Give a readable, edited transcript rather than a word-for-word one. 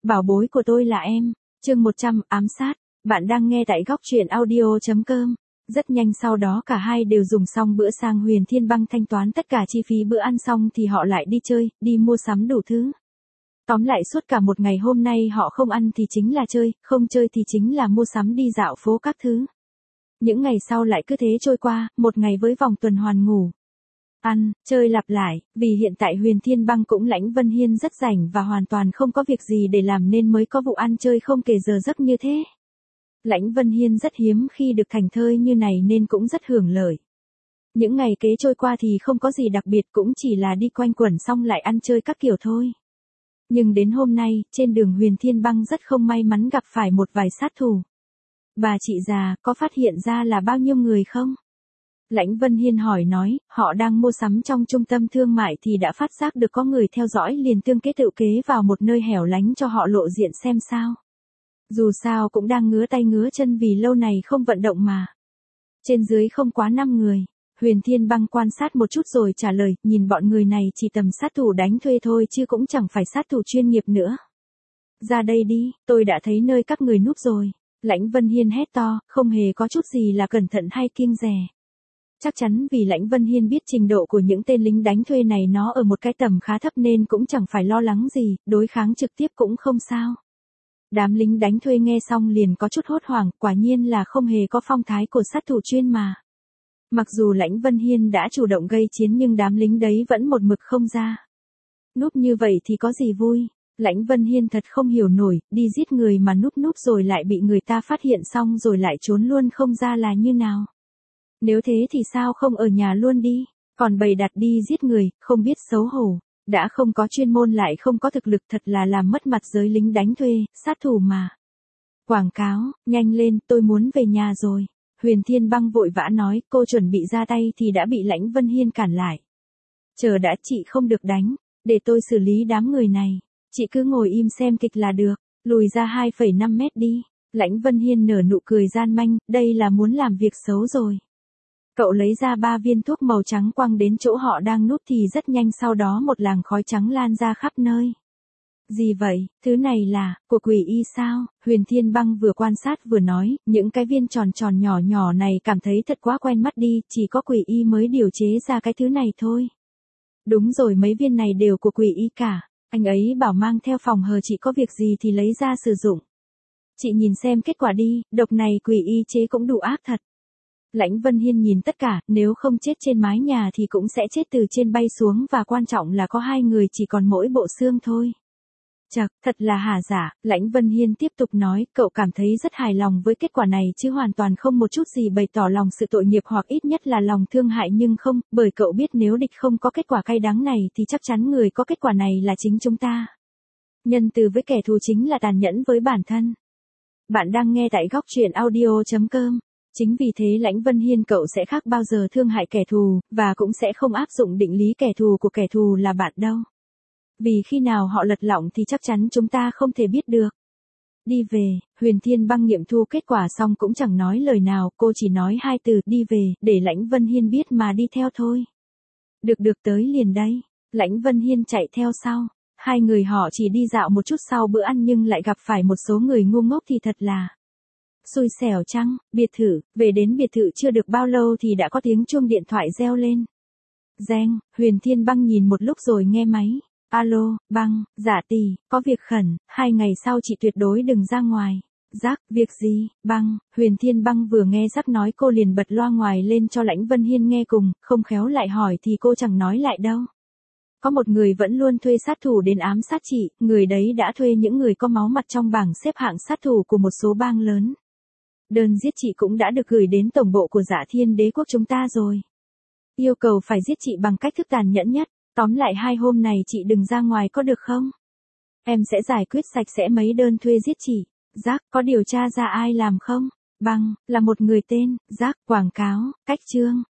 Bảo bối của tôi là em. Chương 100, ám sát. Bạn đang nghe tại góc truyện audio.com. Rất nhanh sau đó cả hai đều dùng xong bữa sang Huyền Thiên Băng thanh toán tất cả chi phí bữa ăn xong thì họ lại đi chơi, đi mua sắm đủ thứ. Tóm lại suốt cả một ngày hôm nay họ không ăn thì chính là chơi, không chơi thì chính là mua sắm đi dạo phố các thứ. Những ngày sau lại cứ thế trôi qua, một ngày với vòng tuần hoàn ngủ, ăn, chơi lặp lại, vì hiện tại Huyền Thiên Băng cũng Lãnh Vân Hiên rất rảnh và hoàn toàn không có việc gì để làm nên mới có vụ ăn chơi không kể giờ giấc như thế. Lãnh Vân Hiên rất hiếm khi được thành thơi như này nên cũng rất hưởng lợi. Những ngày kế trôi qua thì không có gì đặc biệt, cũng chỉ là đi quanh quẩn xong lại ăn chơi các kiểu thôi. Nhưng đến hôm nay, trên đường Huyền Thiên Băng rất không may mắn gặp phải một vài sát thủ. Bà chị già, có phát hiện ra là bao nhiêu người không? Lãnh Vân Hiên hỏi nói, họ đang mua sắm trong trung tâm thương mại thì đã phát giác được có người theo dõi liền tương kế tự kế vào một nơi hẻo lánh cho họ lộ diện xem sao. Dù sao cũng đang ngứa tay ngứa chân vì lâu này không vận động mà. Trên dưới không quá 5 người. Huyền Thiên Băng quan sát một chút rồi trả lời, nhìn bọn người này chỉ tầm sát thủ đánh thuê thôi chứ cũng chẳng phải sát thủ chuyên nghiệp nữa. Ra đây đi, tôi đã thấy nơi các người núp rồi. Lãnh Vân Hiên hét to, không hề có chút gì là cẩn thận hay kiêng dè. Chắc chắn vì Lãnh Vân Hiên biết trình độ của những tên lính đánh thuê này nó ở một cái tầm khá thấp nên cũng chẳng phải lo lắng gì, đối kháng trực tiếp cũng không sao. Đám lính đánh thuê nghe xong liền có chút hốt hoảng, quả nhiên là không hề có phong thái của sát thủ chuyên mà. Mặc dù Lãnh Vân Hiên đã chủ động gây chiến nhưng đám lính đấy vẫn một mực không ra. Núp như vậy thì có gì vui? Lãnh Vân Hiên thật không hiểu nổi, đi giết người mà núp rồi lại bị người ta phát hiện xong rồi lại trốn luôn không ra là như nào? Nếu thế thì sao không ở nhà luôn đi, còn bày đặt đi giết người, không biết xấu hổ. Đã không có chuyên môn lại không có thực lực thật là làm mất mặt giới lính đánh thuê, sát thủ mà. Quảng cáo, nhanh lên, tôi muốn về nhà rồi. Huyền Thiên Băng vội vã nói, cô chuẩn bị ra tay thì đã bị Lãnh Vân Hiên cản lại. Chờ đã, chị không được đánh, để tôi xử lý đám người này. Chị cứ ngồi im xem kịch là được, lùi ra 2,5 mét đi. Lãnh Vân Hiên nở nụ cười gian manh, đây là muốn làm việc xấu rồi. Cậu lấy ra 3 viên thuốc màu trắng quăng đến chỗ họ đang núp thì rất nhanh sau đó một làn khói trắng lan ra khắp nơi. Gì vậy, thứ này là, của quỷ y sao? Huyền Thiên Băng vừa quan sát vừa nói, những cái viên tròn tròn nhỏ nhỏ này cảm thấy thật quá quen mắt đi, chỉ có quỷ y mới điều chế ra cái thứ này thôi. Đúng rồi, mấy viên này đều của quỷ y cả, anh ấy bảo mang theo phòng hờ chị có việc gì thì lấy ra sử dụng. Chị nhìn xem kết quả đi, độc này quỷ y chế cũng đủ ác thật. Lãnh Vân Hiên nhìn tất cả, nếu không chết trên mái nhà thì cũng sẽ chết từ trên bay xuống và quan trọng là có 2 người chỉ còn mỗi bộ xương thôi. Chậc, thật là hả giả, Lãnh Vân Hiên tiếp tục nói, cậu cảm thấy rất hài lòng với kết quả này chứ hoàn toàn không một chút gì bày tỏ lòng sự tội nghiệp hoặc ít nhất là lòng thương hại nhưng không, bởi cậu biết nếu địch không có kết quả cay đắng này thì chắc chắn người có kết quả này là chính chúng ta. Nhân từ với kẻ thù chính là tàn nhẫn với bản thân. Bạn đang nghe tại góc truyện audio.com. Chính vì thế Lãnh Vân Hiên cậu sẽ khác bao giờ thương hại kẻ thù, và cũng sẽ không áp dụng định lý kẻ thù của kẻ thù là bạn đâu. Vì khi nào họ lật lọng thì chắc chắn chúng ta không thể biết được. Đi về, Huyền Thiên Băng nghiệm thu kết quả xong cũng chẳng nói lời nào, cô chỉ nói 2 từ, đi về, để Lãnh Vân Hiên biết mà đi theo thôi. Được tới liền đây. Lãnh Vân Hiên chạy theo sau. 2 người họ chỉ đi dạo một chút sau bữa ăn nhưng lại gặp phải một số người ngu ngốc thì thật là xui xẻo chăng. Biệt thự, về đến biệt thự chưa được bao lâu thì đã có tiếng chuông điện thoại reo lên. Reng, Huyền Thiên Băng nhìn một lúc rồi nghe máy. Alo, Băng, dạ tỷ, có việc khẩn, 2 ngày sau chị tuyệt đối đừng ra ngoài. Giác, việc gì, Băng? Huyền Thiên Băng vừa nghe Giác nói cô liền bật loa ngoài lên cho Lãnh Vân Hiên nghe cùng, không khéo lại hỏi thì cô chẳng nói lại đâu. Có một người vẫn luôn thuê sát thủ đến ám sát chị, người đấy đã thuê những người có máu mặt trong bảng xếp hạng sát thủ của một số bang lớn. Đơn giết chị cũng đã được gửi đến tổng bộ của Dạ Thiên Đế quốc chúng ta rồi. Yêu cầu phải giết chị bằng cách thức tàn nhẫn nhất, tóm lại 2 hôm này chị đừng ra ngoài có được không? Em sẽ giải quyết sạch sẽ mấy đơn thuê giết chị. Giác, có điều tra ra ai làm không? Băng, là một người tên, Giác, quảng cáo, cách chương.